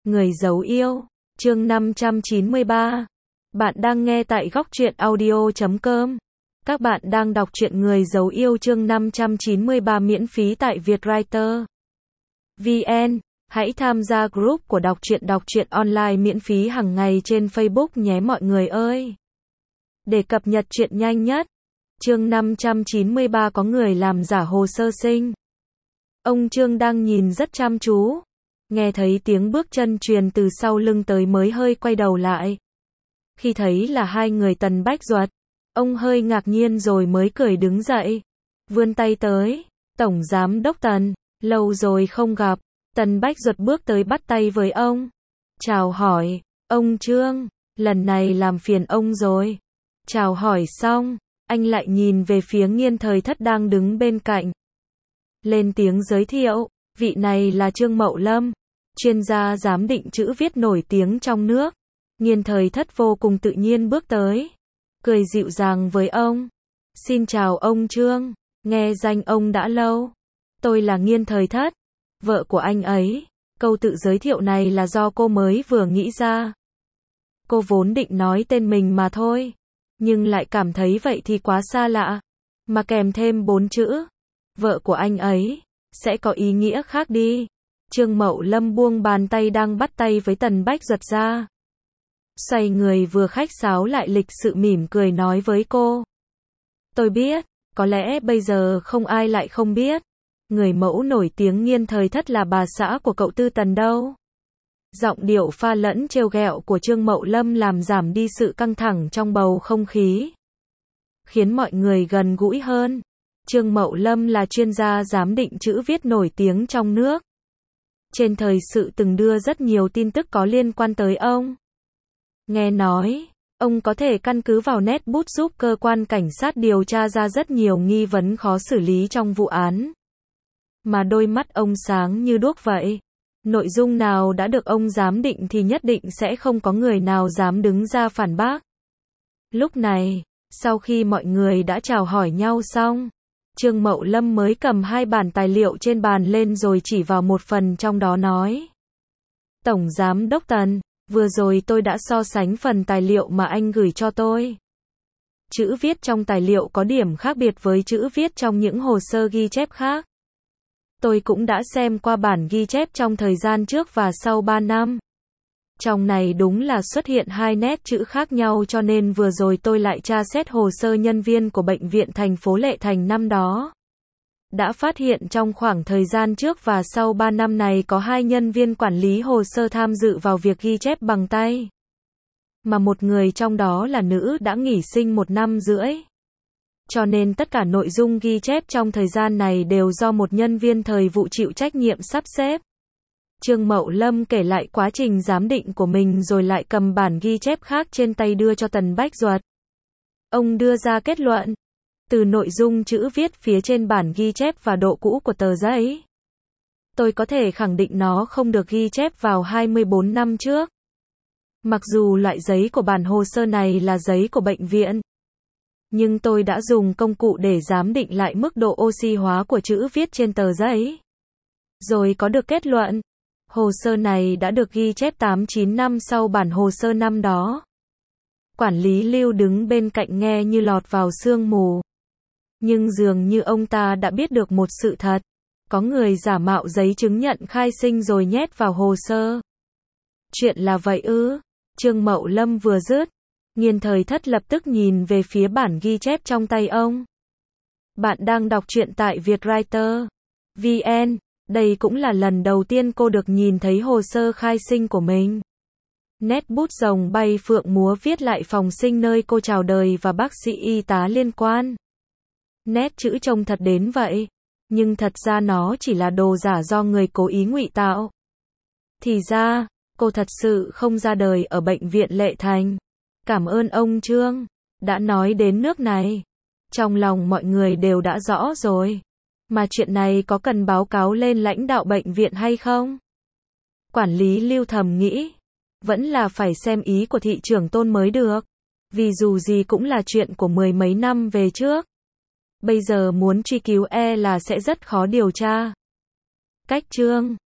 Người giấu yêu, chương 593. Bạn đang nghe tại góc truyện audio.com. Các bạn đang đọc truyện Người giấu yêu chương 593 miễn phí tại Vietwriter VN. Hãy tham gia group của đọc truyện online miễn phí hàng ngày trên Facebook nhé mọi người ơi. Để cập nhật truyện nhanh nhất. Chương 593 có người làm giả hồ sơ sinh. Ông Trương đang nhìn rất chăm chú. Nghe thấy tiếng bước chân truyền từ sau lưng tới mới hơi quay đầu lại. Khi thấy là hai người Tần Bách Duật, ông hơi ngạc nhiên rồi mới cười đứng dậy. Vươn tay tới, Tổng Giám Đốc Tần, lâu rồi không gặp. Tần Bách Duật bước tới bắt tay với ông. Chào hỏi, ông Trương, lần này làm phiền ông rồi. Chào hỏi xong, anh lại nhìn về phía Nghiên Thời Thất đang đứng bên cạnh. Lên tiếng giới thiệu, vị này là Trương Mậu Lâm, chuyên gia giám định chữ viết nổi tiếng trong nước. Nghiên Thời Thất vô cùng tự nhiên bước tới, cười dịu dàng với ông. Xin chào ông Trương, nghe danh ông đã lâu. Tôi là Nghiên Thời Thất, vợ của anh ấy. Câu tự giới thiệu này là do cô mới vừa nghĩ ra. Cô vốn định nói tên mình mà thôi, nhưng lại cảm thấy vậy thì quá xa lạ, mà kèm thêm 4 chữ, vợ của anh ấy, sẽ có ý nghĩa khác đi. Trương Mậu Lâm buông bàn tay đang bắt tay với Tần Bách Duật ra. Xoay người vừa khách sáo lại lịch sự mỉm cười nói với cô. Tôi biết, có lẽ bây giờ không ai lại không biết. Người mẫu nổi tiếng Nghiên Thời Thất là bà xã của cậu Tư Tần đâu. Giọng điệu pha lẫn trêu ghẹo của Trương Mậu Lâm làm giảm đi sự căng thẳng trong bầu không khí, khiến mọi người gần gũi hơn. Trương Mậu Lâm là chuyên gia giám định chữ viết nổi tiếng trong nước. Trên thời sự từng đưa rất nhiều tin tức có liên quan tới ông. Nghe nói, ông có thể căn cứ vào nét bút giúp cơ quan cảnh sát điều tra ra rất nhiều nghi vấn khó xử lý trong vụ án. Mà đôi mắt ông sáng như đuốc vậy. Nội dung nào đã được ông giám định thì nhất định sẽ không có người nào dám đứng ra phản bác. Lúc này, sau khi mọi người đã chào hỏi nhau xong, Trương Mậu Lâm mới cầm hai bản tài liệu trên bàn lên rồi chỉ vào một phần trong đó nói. Tổng Giám Đốc Tần, vừa rồi tôi đã so sánh phần tài liệu mà anh gửi cho tôi. Chữ viết trong tài liệu có điểm khác biệt với chữ viết trong những hồ sơ ghi chép khác. Tôi cũng đã xem qua bản ghi chép trong thời gian trước và sau 3 năm. Trong này đúng là xuất hiện hai nét chữ khác nhau cho nên vừa rồi tôi lại tra xét hồ sơ nhân viên của bệnh viện thành phố Lệ Thành năm đó. Đã phát hiện trong khoảng thời gian trước và sau 3 năm này có 2 nhân viên quản lý hồ sơ tham dự vào việc ghi chép bằng tay. Mà một người trong đó là nữ đã nghỉ sinh 1 năm rưỡi. Cho nên tất cả nội dung ghi chép trong thời gian này đều do một nhân viên thời vụ chịu trách nhiệm sắp xếp. Trương Mậu Lâm kể lại quá trình giám định của mình rồi lại cầm bản ghi chép khác trên tay đưa cho Tần Bách Duật. Ông đưa ra kết luận. Từ nội dung chữ viết phía trên bản ghi chép và độ cũ của tờ giấy, tôi có thể khẳng định nó không được ghi chép vào 24 năm trước. Mặc dù loại giấy của bản hồ sơ này là giấy của bệnh viện, nhưng tôi đã dùng công cụ để giám định lại mức độ oxy hóa của chữ viết trên tờ giấy. Rồi có được kết luận, hồ sơ này đã được ghi chép 8-9 năm sau bản hồ sơ năm đó. Quản lý Lưu đứng bên cạnh nghe như lọt vào sương mù. Nhưng dường như ông ta đã biết được một sự thật. Có người giả mạo giấy chứng nhận khai sinh rồi nhét vào hồ sơ. Chuyện là vậy ư? Trương Mậu Lâm vừa dứt, Nghiên Thời Thất lập tức nhìn về phía bản ghi chép trong tay ông. Bạn đang đọc truyện tại Vietwriter VN. Đây cũng là lần đầu tiên cô được nhìn thấy hồ sơ khai sinh của mình. Nét bút rồng bay phượng múa viết lại phòng sinh nơi cô chào đời và bác sĩ y tá liên quan. Nét chữ trông thật đến vậy, nhưng thật ra nó chỉ là đồ giả do người cố ý ngụy tạo. Thì ra, cô thật sự không ra đời ở bệnh viện Lệ Thành. Cảm ơn ông Trương đã nói đến nước này. Trong lòng mọi người đều đã rõ rồi. Mà chuyện này có cần báo cáo lên lãnh đạo bệnh viện hay không? Quản lý Lưu thầm nghĩ. Vẫn là phải xem ý của thị trưởng Tôn mới được. Vì dù gì cũng là chuyện của 10 mấy năm về trước. Bây giờ muốn truy cứu là sẽ rất khó điều tra. Cách Trương